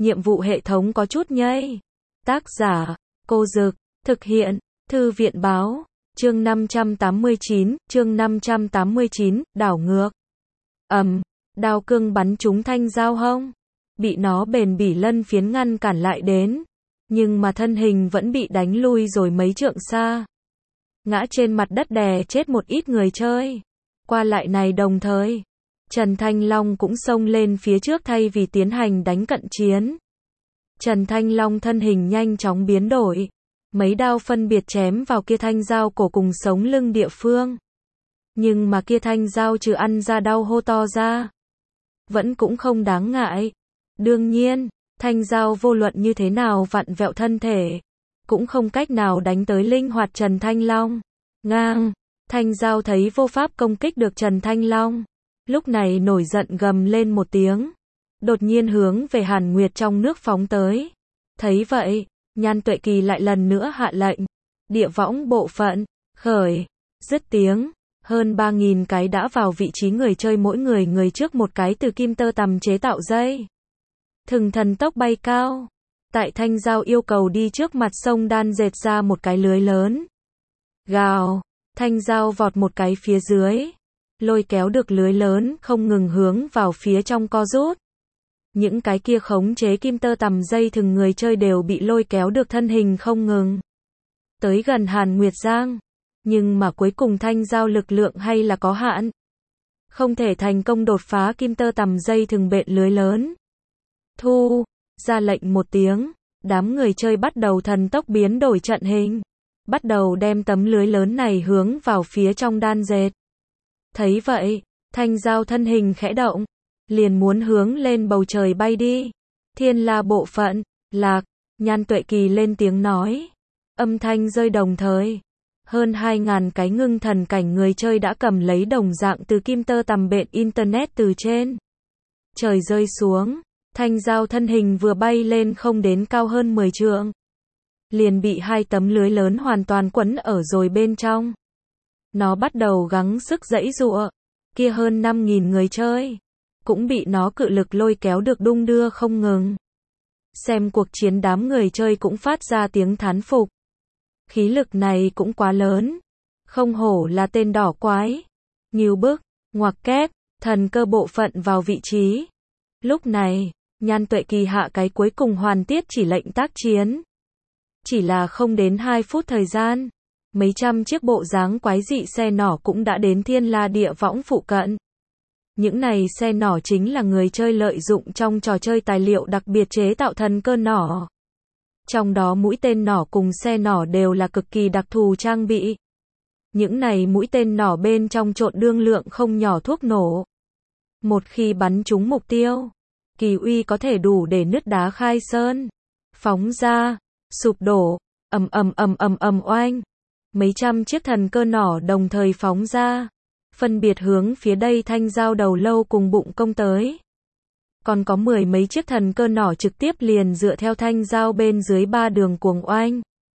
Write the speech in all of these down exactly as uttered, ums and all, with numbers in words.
nhiệm vụ hệ thống có chút nhây. Tác giả, Cô Dực, thực hiện, Thư viện Báo, chương năm trăm tám mươi chín, chương năm trăm tám mươi chín, đảo ngược. Ầm, đao cương bắn trúng Thanh Giao hông, bị nó bền bỉ lân phiến ngăn cản lại đến, nhưng mà thân hình vẫn bị đánh lui rồi mấy trượng xa. Ngã trên mặt đất đè chết một ít người chơi. Qua lại này đồng thời, Trần Thanh Long cũng xông lên phía trước thay vì tiến hành đánh cận chiến. Trần Thanh Long thân hình nhanh chóng biến đổi, mấy đao phân biệt chém vào kia Thanh Giao cổ cùng sống lưng địa phương. Nhưng mà kia Thanh Giao trừ ăn ra đau hô to ra, vẫn cũng không đáng ngại. Đương nhiên, Thanh Giao vô luận như thế nào vặn vẹo thân thể, cũng không cách nào đánh tới linh hoạt Trần Thanh Long. Ngang, Thanh Giao thấy vô pháp công kích được Trần Thanh Long, lúc này nổi giận gầm lên một tiếng, đột nhiên hướng về Hàn Nguyệt trong nước phóng tới. Thấy vậy, Nhan Tuệ Kỳ lại lần nữa hạ lệnh, địa võng bộ phận, khởi, dứt tiếng, hơn ba nghìn cái đã vào vị trí người chơi, mỗi người người trước một cái từ kim tơ tằm chế tạo dây thừng thần tốc bay cao. Tại Thanh Giao yêu cầu đi trước mặt sông đan dệt ra một cái lưới lớn. Gào, Thanh Giao vọt một cái phía dưới, lôi kéo được lưới lớn không ngừng hướng vào phía trong co rút. Những cái kia khống chế kim tơ tằm dây thừng người chơi đều bị lôi kéo được thân hình không ngừng tới gần Hàn Nguyệt Giang. Nhưng mà cuối cùng Thanh Giao lực lượng hay là có hạn, không thể thành công đột phá kim tơ tằm dây thừng bện lưới lớn. Thu, ra lệnh một tiếng, đám người chơi bắt đầu thần tốc biến đổi trận hình, bắt đầu đem tấm lưới lớn này hướng vào phía trong đan dệt. Thấy vậy, Thanh Giao thân hình khẽ động, liền muốn hướng lên bầu trời bay đi. Thiên La bộ phận, lạc, Nhan Tuệ Kỳ lên tiếng nói. Âm thanh rơi đồng thời, hơn hai ngàn cái ngưng thần cảnh người chơi đã cầm lấy đồng dạng từ kim tơ tằm bện internet từ trên trời rơi xuống. Thanh Giao thân hình vừa bay lên không đến cao hơn mười trượng, liền bị hai tấm lưới lớn hoàn toàn quấn ở rồi bên trong. Nó bắt đầu gắng sức giãy giụa, kia hơn năm nghìn người chơi cũng bị nó cự lực lôi kéo được đung đưa không ngừng. Xem cuộc chiến đám người chơi cũng phát ra tiếng thán phục. Khí lực này cũng quá lớn, không hổ là tên đỏ quái. Ngưu bức, ngoặc kép, thần cơ bộ phận vào vị trí. Lúc này, Nhan Tuệ Kỳ hạ cái cuối cùng hoàn tiết chỉ lệnh tác chiến. Chỉ là không đến hai phút thời gian, mấy trăm chiếc bộ dáng quái dị xe nỏ cũng đã đến Thiên La địa võng phụ cận. Những này xe nỏ chính là người chơi lợi dụng trong trò chơi tài liệu đặc biệt chế tạo thần cơ nỏ. Trong đó mũi tên nỏ cùng xe nỏ đều là cực kỳ đặc thù trang bị. Những này mũi tên nỏ bên trong trộn đương lượng không nhỏ thuốc nổ. Một khi bắn trúng mục tiêu, kỳ uy có thể đủ để nứt đá khai sơn, phóng ra, sụp đổ, ầm ầm ầm ầm ầm oanh. Mấy trăm chiếc thần cơ nỏ đồng thời phóng ra, phân biệt hướng phía đây Thanh Giao đầu lâu cùng bụng công tới. Còn có mười mấy chiếc thần cơ nỏ trực tiếp liền dựa theo Thanh Giao bên dưới ba đường cuồng oanh.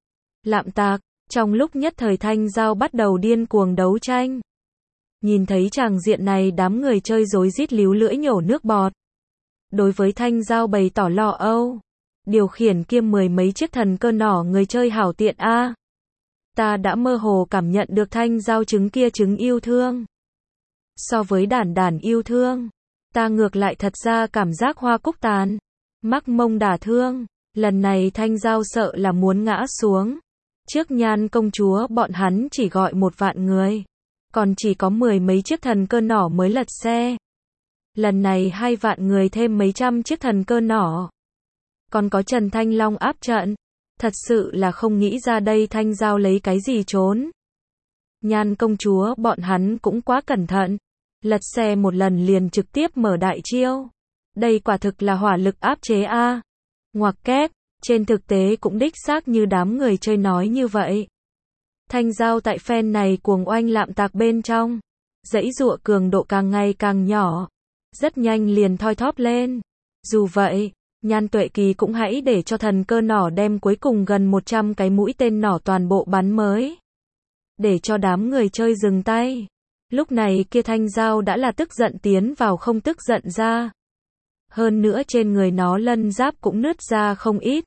Lạm tạc, trong lúc nhất thời Thanh Giao bắt đầu điên cuồng đấu tranh. Nhìn thấy tràng diện này đám người chơi rối rít líu lưỡi nhổ nước bọt. Đối với Thanh Giao bày tỏ lo âu. Điều khiển kiêm mười mấy chiếc thần cơ nỏ người chơi hảo tiện a. À. Ta đã mơ hồ cảm nhận được Thanh Giao trứng kia trứng yêu thương. So với đản đản yêu thương, ta ngược lại thật ra cảm giác hoa cúc tàn, mắc mông đả thương. Lần này Thanh Giao sợ là muốn ngã xuống. Trước Nhan công chúa bọn hắn chỉ gọi một vạn người, còn chỉ có mười mấy chiếc thần cơ nỏ mới lật xe. Lần này hai vạn người thêm mấy trăm chiếc thần cơ nỏ. Còn có Trần Thanh Long áp trận. Thật sự là không nghĩ ra đây Thanh Giao lấy cái gì trốn. Nhan công chúa bọn hắn cũng quá cẩn thận. Lật xe một lần liền trực tiếp mở đại chiêu. Đây quả thực là hỏa lực áp chế a. À. Ngoặc kép, trên thực tế cũng đích xác như đám người chơi nói như vậy. Thanh Giao tại phen này cuồng oanh lạm tạc bên trong, giãy giụa cường độ càng ngày càng nhỏ, rất nhanh liền thoi thóp lên. Dù vậy, Nhan Tuệ Kỳ cũng hãy để cho thần cơ nỏ đem cuối cùng gần một trăm cái mũi tên nỏ toàn bộ bắn mới. Để cho đám người chơi dừng tay. Lúc này kia Thanh Giao đã là tức giận tiến vào không tức giận ra. Hơn nữa trên người nó lân giáp cũng nứt ra không ít.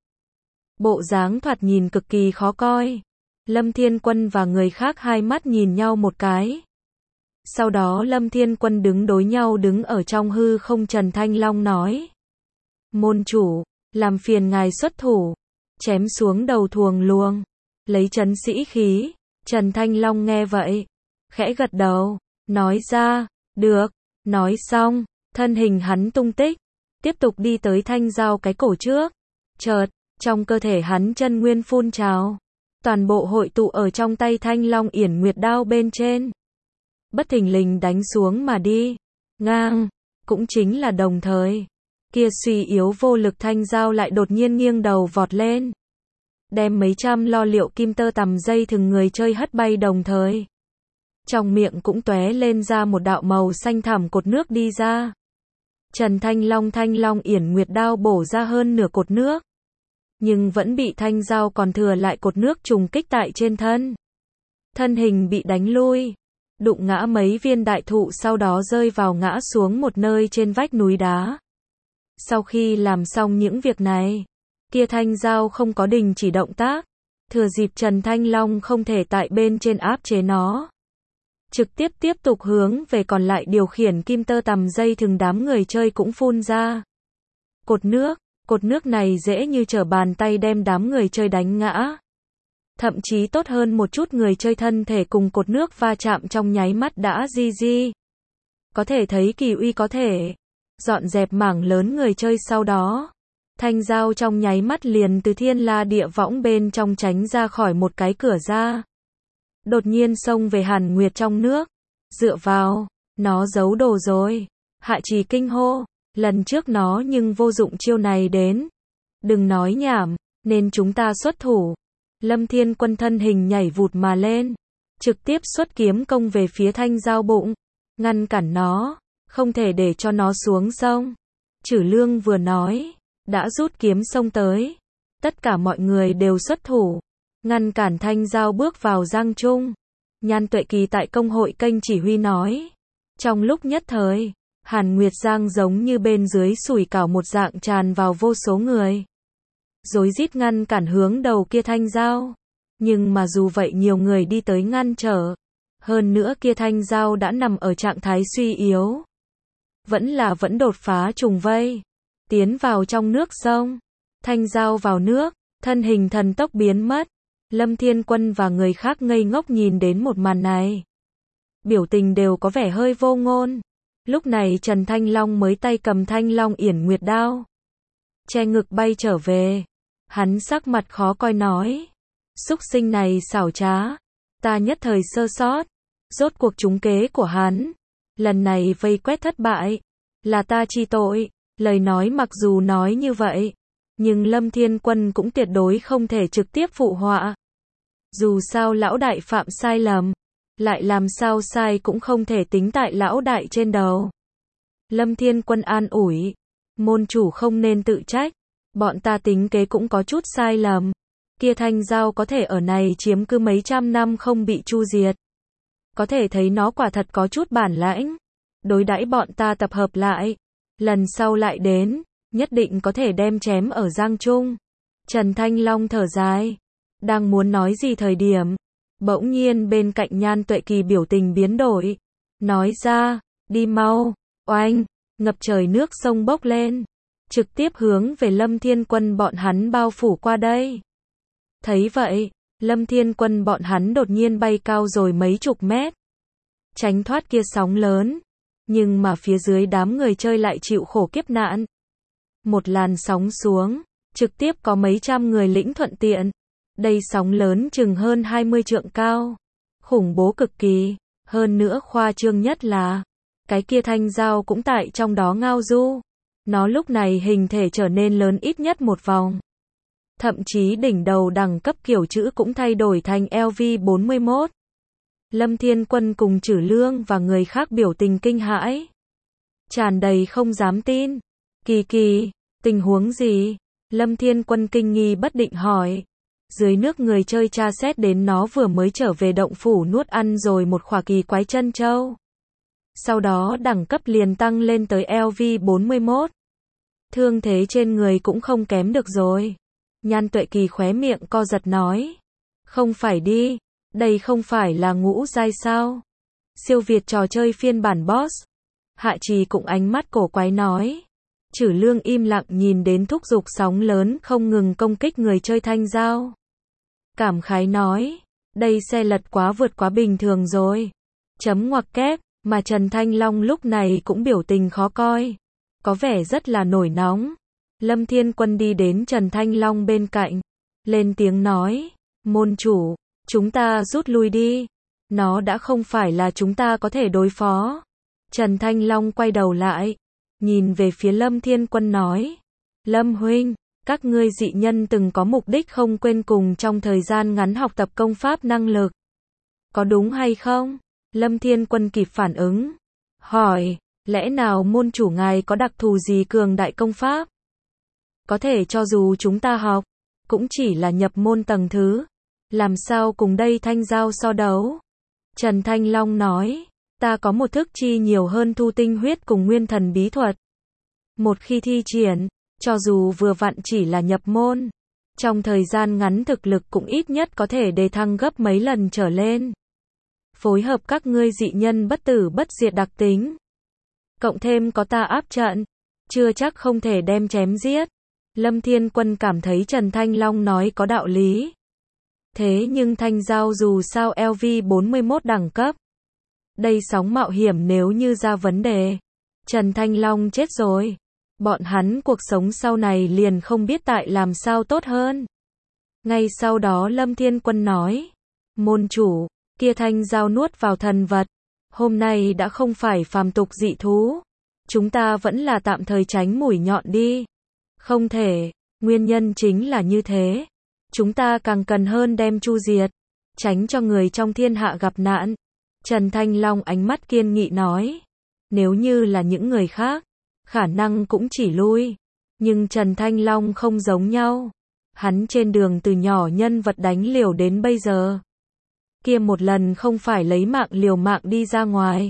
Bộ dáng thoạt nhìn cực kỳ khó coi. Lâm Thiên Quân và người khác hai mắt nhìn nhau một cái. Sau đó Lâm Thiên Quân đứng đối nhau đứng ở trong hư không. Trần Thanh Long nói. Môn chủ, làm phiền ngài xuất thủ. Chém xuống đầu thuồng luồng. Lấy trấn sĩ khí. Trần Thanh Long nghe vậy. Khẽ gật đầu. Nói ra. Được. Nói xong. Thân hình hắn tung tích. Tiếp tục đi tới thanh giao cái cổ trước. Chợt. Trong cơ thể hắn chân nguyên phun trào. Toàn bộ hội tụ ở trong tay Thanh Long Yển Nguyệt đao bên trên. Bất thình lình đánh xuống mà đi. Ngang. Cũng chính là đồng thời. Kia suy yếu vô lực thanh giao lại đột nhiên nghiêng đầu vọt lên. Đem mấy trăm lo liệu kim tơ tằm dây thừng người chơi hất bay đồng thời. Trong miệng cũng tóe lên ra một đạo màu xanh thẳm cột nước đi ra. Trần Thanh Long Thanh Long Yển Nguyệt đao bổ ra hơn nửa cột nước. Nhưng vẫn bị thanh giao còn thừa lại cột nước trùng kích tại trên thân. Thân hình bị đánh lui. Đụng ngã mấy viên đại thụ sau đó rơi vào ngã xuống một nơi trên vách núi đá. Sau khi làm xong những việc này, kia thanh giao không có đình chỉ động tác. Thừa dịp Trần Thanh Long không thể tại bên trên áp chế nó. Trực tiếp tiếp tục hướng về còn lại điều khiển kim tơ tằm dây thừng đám người chơi cũng phun ra. Cột nước, cột nước này dễ như trở bàn tay đem đám người chơi đánh ngã. Thậm chí tốt hơn một chút người chơi thân thể cùng cột nước va chạm trong nháy mắt đã gi gi. Có thể thấy kỳ uy có thể dọn dẹp mảng lớn người chơi sau đó. Thanh giao trong nháy mắt liền từ thiên la địa võng bên trong tránh ra khỏi một cái cửa ra. Đột nhiên xông về Hàn Nguyệt trong nước. Dựa vào, nó giấu đồ rồi. Hạ Trì kinh hô, lần trước nó nhưng vô dụng chiêu này đến. Đừng nói nhảm, nên chúng ta xuất thủ. Lâm Thiên Quân thân hình nhảy vụt mà lên. Trực tiếp xuất kiếm công về phía thanh giao bụng. Ngăn cản nó, không thể để cho nó xuống sông. Chử Lương vừa nói, đã rút kiếm xông tới. Tất cả mọi người đều xuất thủ. Ngăn cản thanh giao bước vào giang trung. Nhan Tuệ Kỳ tại công hội kênh chỉ huy nói. Trong lúc nhất thời, Hàn Nguyệt Giang giống như bên dưới sủi cảo một dạng tràn vào vô số người. Rối rít ngăn cản hướng đầu kia thanh giao. Nhưng mà dù vậy nhiều người đi tới ngăn trở. Hơn nữa kia thanh giao đã nằm ở trạng thái suy yếu. Vẫn là vẫn đột phá trùng vây. Tiến vào trong nước sông. Thanh giao vào nước, thân hình thần tốc biến mất. Lâm Thiên Quân và người khác ngây ngốc nhìn đến một màn này. Biểu tình đều có vẻ hơi vô ngôn. Lúc này Trần Thanh Long mới tay cầm Thanh Long Yển Nguyệt đao. Che ngực bay trở về. Hắn sắc mặt khó coi nói. Súc sinh này xảo trá. Ta nhất thời sơ sót. Rốt cuộc trúng kế của hắn. Lần này vây quét thất bại. Là ta chi tội. Lời nói mặc dù nói như vậy. Nhưng Lâm Thiên Quân cũng tuyệt đối không thể trực tiếp phụ họa. Dù sao lão đại phạm sai lầm. Lại làm sao sai cũng không thể tính tại lão đại trên đầu. Lâm Thiên Quân an ủi. Môn chủ không nên tự trách. Bọn ta tính kế cũng có chút sai lầm. Kia thanh giao có thể ở này chiếm cứ mấy trăm năm không bị chu diệt. Có thể thấy nó quả thật có chút bản lãnh. Đối đãi bọn ta tập hợp lại. Lần sau lại đến. Nhất định có thể đem chém ở giang trung. Trần Thanh Long thở dài. Đang muốn nói gì thời điểm. Bỗng nhiên bên cạnh Nhan Tuệ Kỳ biểu tình biến đổi. Nói ra, đi mau, oanh, ngập trời nước sông bốc lên. Trực tiếp hướng về Lâm Thiên Quân bọn hắn bao phủ qua đây. Thấy vậy, Lâm Thiên Quân bọn hắn đột nhiên bay cao rồi mấy chục mét. Tránh thoát kia sóng lớn. Nhưng mà phía dưới đám người chơi lại chịu khổ kiếp nạn. Một làn sóng xuống, trực tiếp có mấy trăm người lĩnh thuận tiện. Đây sóng lớn chừng hơn hai mươi trượng cao. Khủng bố cực kỳ. Hơn nữa khoa trương nhất là cái kia thanh giao cũng tại trong đó ngao du. Nó lúc này hình thể trở nên lớn ít nhất một vòng. Thậm chí đỉnh đầu đẳng cấp kiểu chữ cũng thay đổi thành L V bốn mươi mốt. Lâm Thiên Quân cùng Chử Lương và người khác biểu tình kinh hãi. Tràn đầy không dám tin. Kỳ kỳ, tình huống gì? Lâm Thiên Quân kinh nghi bất định hỏi. Dưới nước người chơi tra xét đến nó vừa mới trở về động phủ nuốt ăn rồi một khỏa kỳ quái chân châu. Sau đó đẳng cấp liền tăng lên tới L V bốn mươi mốt. thương thế trên người cũng không kém được rồi. Nhan Tuệ Kỳ khóe miệng co giật nói. Không phải đi, đây không phải là ngũ giai sao? Siêu Việt trò chơi phiên bản boss. Hạ Trì cũng ánh mắt cổ quái nói. Trử Lương im lặng nhìn đến thúc giục sóng lớn không ngừng công kích người chơi thanh giao. Cảm khái nói, đây xe lật quá vượt quá bình thường rồi. Chấm ngoặc kép, mà Trần Thanh Long lúc này cũng biểu tình khó coi. Có vẻ rất là nổi nóng. Lâm Thiên Quân đi đến Trần Thanh Long bên cạnh. Lên tiếng nói, môn chủ, chúng ta rút lui đi. Nó đã không phải là chúng ta có thể đối phó. Trần Thanh Long quay đầu lại. Nhìn về phía Lâm Thiên Quân nói. Lâm huynh, các ngươi dị nhân từng có mục đích không quên cùng trong thời gian ngắn học tập công pháp năng lực. Có đúng hay không? Lâm Thiên Quân kịp phản ứng. Hỏi, lẽ nào môn chủ ngài có đặc thù gì cường đại công pháp? Có thể cho dù chúng ta học, cũng chỉ là nhập môn tầng thứ. Làm sao cùng đây thanh giao so đấu? Trần Thanh Long nói, ta có một thức chi nhiều hơn thu tinh huyết cùng nguyên thần bí thuật. Một khi thi triển, cho dù vừa vặn chỉ là nhập môn, trong thời gian ngắn thực lực cũng ít nhất có thể đề thăng gấp mấy lần trở lên. Phối hợp các ngươi dị nhân bất tử bất diệt đặc tính. Cộng thêm có ta áp trận, chưa chắc không thể đem chém giết. Lâm Thiên Quân cảm thấy Trần Thanh Long nói có đạo lý. Thế nhưng thanh giao dù sao L V bốn mươi mốt đẳng cấp. Đây sóng mạo hiểm nếu như ra vấn đề. Trần Thanh Long chết rồi. Bọn hắn cuộc sống sau này liền không biết tại làm sao tốt hơn. Ngay sau đó Lâm Thiên Quân nói. Môn chủ, kia thanh giao nuốt vào thần vật. Hôm nay đã không phải phàm tục dị thú. Chúng ta vẫn là tạm thời tránh mũi nhọn đi. Không thể, nguyên nhân chính là như thế. Chúng ta càng cần hơn đem chu diệt. Tránh cho người trong thiên hạ gặp nạn. Trần Thanh Long ánh mắt kiên nghị nói. Nếu như là những người khác, khả năng cũng chỉ lui. Nhưng Trần Thanh Long không giống nhau. Hắn trên đường từ nhỏ nhân vật đánh liều đến bây giờ. Kia một lần không phải lấy mạng liều mạng đi ra ngoài.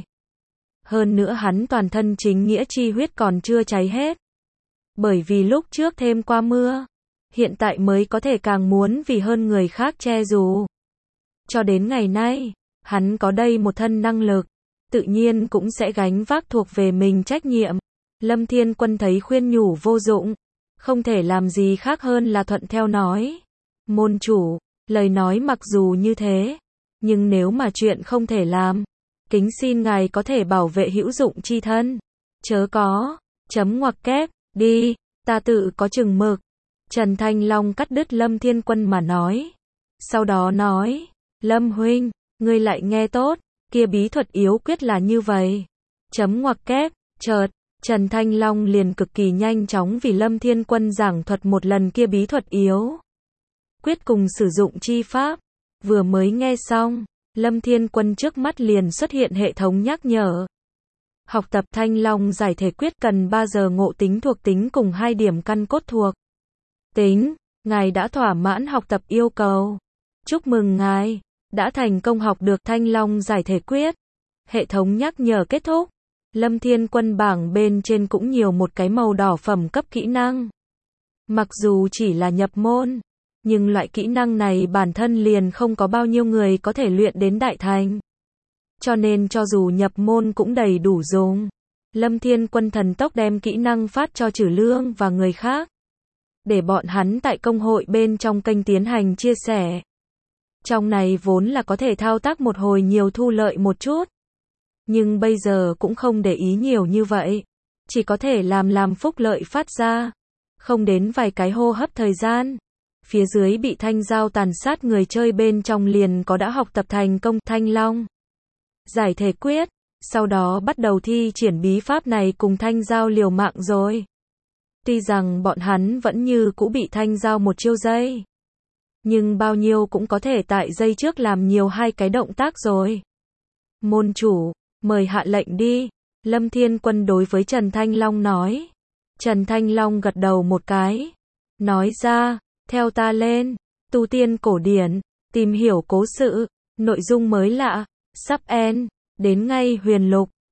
Hơn nữa hắn toàn thân chính nghĩa chi huyết còn chưa cháy hết. Bởi vì lúc trước thêm qua mưa, hiện tại mới có thể càng muốn vì hơn người khác che dù. Cho đến ngày nay, hắn có đây một thân năng lực, tự nhiên cũng sẽ gánh vác thuộc về mình trách nhiệm. Lâm Thiên Quân thấy khuyên nhủ vô dụng, không thể làm gì khác hơn là thuận theo nói. Môn chủ, lời nói mặc dù như thế, nhưng nếu mà chuyện không thể làm, kính xin ngài có thể bảo vệ hữu dụng chi thân. Chớ có, chấm ngoặc kép, đi, ta tự có chừng mực. Trần Thanh Long cắt đứt Lâm Thiên Quân mà nói. Sau đó nói, Lâm huynh, ngươi lại nghe tốt, kia bí thuật yếu quyết là như vậy. Chấm ngoặc kép, chợt, Trần Thanh Long liền cực kỳ nhanh chóng vì Lâm Thiên Quân giảng thuật một lần kia bí thuật yếu quyết cùng sử dụng chi pháp. Vừa mới nghe xong, Lâm Thiên Quân trước mắt liền xuất hiện hệ thống nhắc nhở. Học tập Thanh Long giải thể quyết cần ba giờ ngộ tính thuộc tính cùng hai điểm căn cốt thuộc tính. Ngài đã thỏa mãn học tập yêu cầu. Chúc mừng ngài, đã thành công học được Thanh Long giải thể quyết. Hệ thống nhắc nhở kết thúc. Lâm Thiên Quân bảng bên trên cũng nhiều một cái màu đỏ phẩm cấp kỹ năng. Mặc dù chỉ là nhập môn, nhưng loại kỹ năng này bản thân liền không có bao nhiêu người có thể luyện đến đại thành. Cho nên cho dù nhập môn cũng đầy đủ dùng. Lâm Thiên Quân thần tốc đem kỹ năng phát cho Trử Lương và người khác. Để bọn hắn tại công hội bên trong kênh tiến hành chia sẻ. Trong này vốn là có thể thao tác một hồi nhiều thu lợi một chút. Nhưng bây giờ cũng không để ý nhiều như vậy. Chỉ có thể làm làm phúc lợi phát ra. Không đến vài cái hô hấp thời gian. Phía dưới bị thanh giao tàn sát người chơi bên trong liền có đã học tập thành công Thanh Long giải thể quyết. Sau đó bắt đầu thi triển bí pháp này cùng thanh giao liều mạng rồi. Tuy rằng bọn hắn vẫn như cũ bị thanh giao một chiêu dây. Nhưng bao nhiêu cũng có thể tại dây trước làm nhiều hai cái động tác rồi. Môn chủ, mời hạ lệnh đi. Lâm Thiên Quân đối với Trần Thanh Long nói. Trần Thanh Long gật đầu một cái. Nói ra, theo ta lên, tu tiên cổ điển, tìm hiểu cố sự, nội dung mới lạ, sắp end, đến ngay huyền lục.